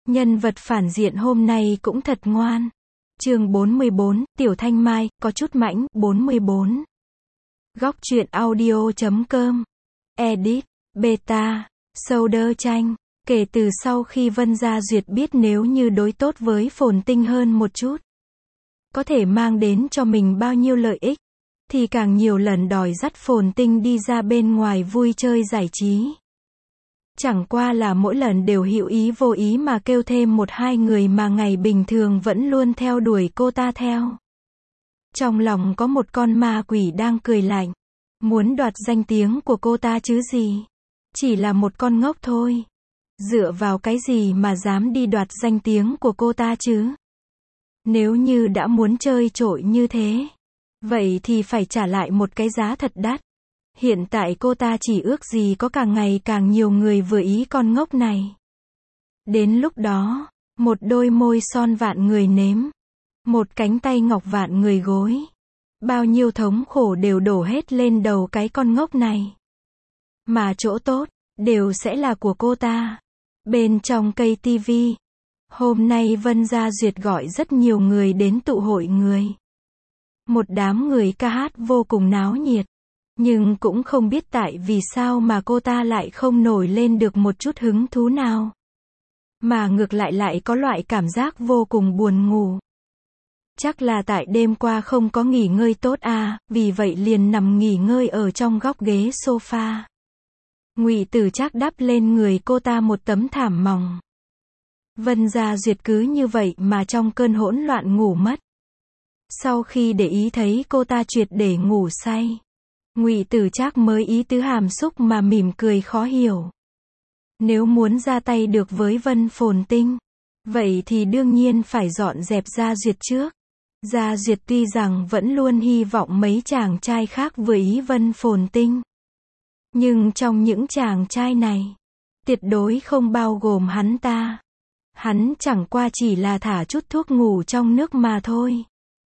Nhân vật phản diện hôm nay cũng thật ngoan. Chương 44, Tiểu Thanh Mai, có chút mãnh, 44. Góc truyện audio.com. Edit, Beta, Solder Tranh. Kể từ sau khi Vân Gia Duyệt biết nếu như đối tốt với Phồn Tinh hơn một chút, có thể mang đến cho mình bao nhiêu lợi ích, thì càng nhiều lần đòi dắt Phồn Tinh đi ra bên ngoài vui chơi giải trí. Chẳng qua là mỗi lần đều hữu ý vô ý mà kêu thêm một hai người mà ngày bình thường vẫn luôn theo đuổi cô ta theo. Trong lòng có một con ma quỷ đang cười lạnh, muốn đoạt danh tiếng của cô ta chứ gì. Chỉ là một con ngốc thôi. Dựa vào cái gì mà dám đi đoạt danh tiếng của cô ta chứ? Nếu như đã muốn chơi trội như thế, vậy thì phải trả lại một cái giá thật đắt. Hiện tại cô ta chỉ ước gì có càng ngày càng nhiều người vừa ý con ngốc này. Đến lúc đó, một đôi môi son vạn người nếm, một cánh tay ngọc vạn người gối, bao nhiêu thống khổ đều đổ hết lên đầu cái con ngốc này. Mà chỗ tốt, đều sẽ là của cô ta. Bên trong cây tivi, hôm nay Vân Gia Duyệt gọi rất nhiều người đến tụ hội người. Một đám người ca hát vô cùng náo nhiệt. Nhưng cũng không biết tại vì sao mà cô ta lại không nổi lên được một chút hứng thú nào. Mà ngược lại có loại cảm giác vô cùng buồn ngủ. Chắc là tại đêm qua không có nghỉ ngơi tốt à, vì vậy liền nằm nghỉ ngơi ở trong góc ghế sofa. Ngụy Tử Trác đắp lên người cô ta một tấm thảm mỏng. Vân Gia Duyệt cứ như vậy mà trong cơn hỗn loạn ngủ mất. Sau khi để ý thấy cô ta triệt để ngủ say, Ngụy Tử Trác mới ý tứ hàm xúc mà mỉm cười khó hiểu. Nếu muốn ra tay được với Vân Phồn Tinh, vậy thì đương nhiên phải dọn dẹp Gia Duyệt trước. Gia Duyệt tuy rằng vẫn luôn hy vọng mấy chàng trai khác vừa ý Vân Phồn Tinh, nhưng trong những chàng trai này, tuyệt đối không bao gồm hắn ta. Hắn chẳng qua chỉ là thả chút thuốc ngủ trong nước mà thôi.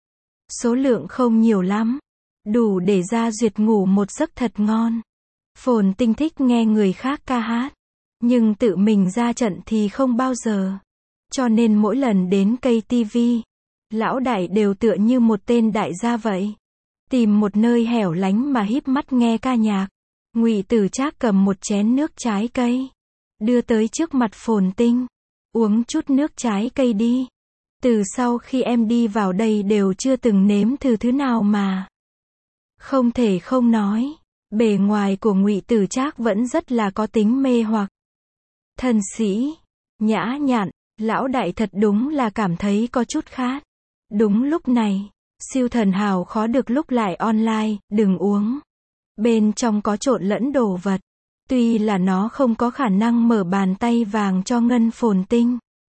Số lượng không nhiều lắm, đủ để Gia Duyệt ngủ một giấc thật ngon. Phồn Tinh thích nghe người khác ca hát, nhưng tự mình ra trận thì không bao giờ. Cho nên mỗi lần đến cây tivi, lão đại đều tựa như một tên đại gia vậy. Tìm một nơi hẻo lánh mà híp mắt nghe ca nhạc. Ngụy Tử Trác cầm một chén nước trái cây, đưa tới trước mặt Phồn Tinh. Uống chút nước trái cây đi. Từ sau khi em đi vào đây đều chưa từng nếm thử thứ nào mà. Không thể không nói, bề ngoài của Ngụy Tử Trác vẫn rất là có tính mê hoặc. Thân sĩ, nhã nhặn, lão đại thật đúng là cảm thấy có chút khát. Đúng lúc này, siêu thần hào khó được lúc lại online, đừng uống. Bên trong có trộn lẫn đồ vật. Tuy là nó không có khả năng mở bàn tay vàng cho Ngân Phồn Tinh,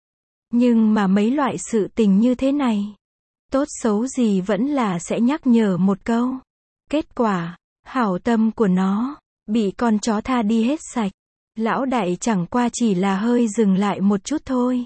nhưng mà mấy loại sự tình như thế này, tốt xấu gì vẫn là sẽ nhắc nhở một câu. Kết quả, hảo tâm của nó, bị con chó tha đi hết sạch. Lão đại chẳng qua chỉ là hơi dừng lại một chút thôi.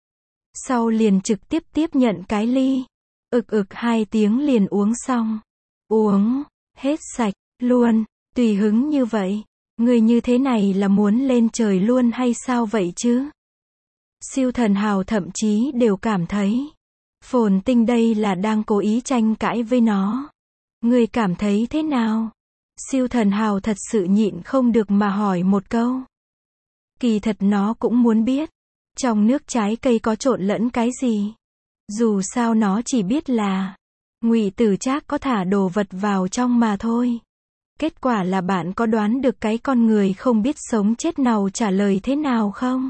Sau liền trực tiếp tiếp nhận cái ly. Hai tiếng liền uống xong. Uống, hết sạch, luôn, tùy hứng như vậy. Người như thế này là muốn lên trời luôn hay sao vậy chứ? Siêu thần hào thậm chí đều cảm thấy Phồn Tinh đây là đang cố ý tranh cãi với nó. Người cảm thấy thế nào? Siêu thần hào thật sự nhịn không được mà hỏi một câu. Kỳ thật nó cũng muốn biết, trong nước trái cây có trộn lẫn cái gì. Dù sao nó chỉ biết là Ngụy Tử Trác có thả đồ vật vào trong mà thôi. Kết quả là bạn có đoán được cái con người không biết sống chết nào trả lời thế nào không?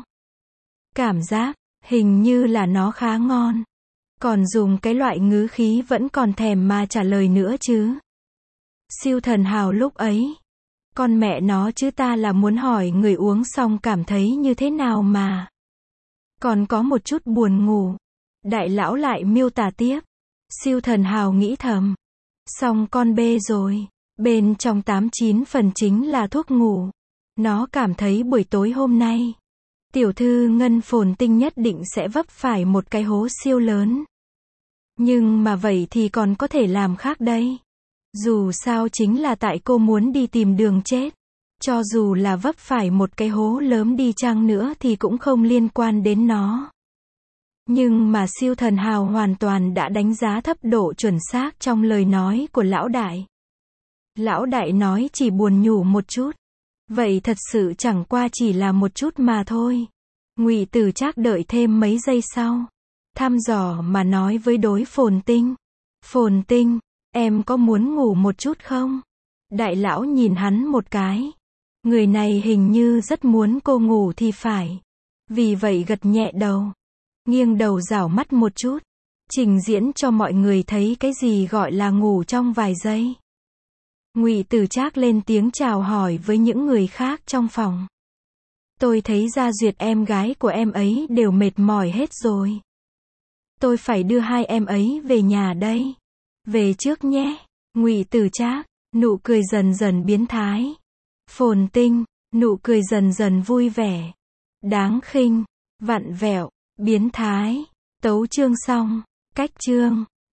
Cảm giác, hình như là nó khá ngon. Còn dùng cái loại ngữ khí vẫn còn thèm mà trả lời nữa chứ. Siêu thần hào lúc ấy, con mẹ nó chứ ta là muốn hỏi người uống xong cảm thấy như thế nào mà. Còn có một chút buồn ngủ. Đại lão lại miêu tả tiếp. Siêu thần hào nghĩ thầm. Xong con bê rồi. Bên trong 89 phần chính là thuốc ngủ. Nó cảm thấy buổi tối hôm nay, tiểu thư Ngân Phồn Tinh nhất định sẽ vấp phải một cái hố siêu lớn. Nhưng mà vậy thì còn có thể làm khác đây. Dù sao chính là tại cô muốn đi tìm đường chết. Cho dù là vấp phải một cái hố lớn đi chăng nữa thì cũng không liên quan đến nó. Nhưng mà siêu thần hào hoàn toàn đã đánh giá thấp độ chuẩn xác trong lời nói của lão đại. Lão đại nói chỉ buồn nhủ một chút. Vậy thật sự chẳng qua chỉ là một chút mà thôi. Ngụy Tử Trác đợi thêm mấy giây sau. Thăm dò mà nói với đối Phồn Tinh. Phồn Tinh, em có muốn ngủ một chút không? Đại lão nhìn hắn một cái. Người này hình như rất muốn cô ngủ thì phải. Vì vậy gật nhẹ đầu. Nghiêng đầu rảo mắt một chút. Trình diễn cho mọi người thấy cái gì gọi là ngủ trong vài giây. Ngụy Tử Trác lên tiếng chào hỏi với những người khác trong phòng. Tôi thấy Gia Duyệt em gái của em ấy đều mệt mỏi hết rồi. Tôi phải đưa hai em ấy về nhà đây. Về trước nhé. Ngụy Tử Trác, nụ cười dần dần biến thái. Phồn Tinh, nụ cười dần dần vui vẻ. Đáng khinh, vặn vẹo, biến thái. Tấu chương xong. Cách chương.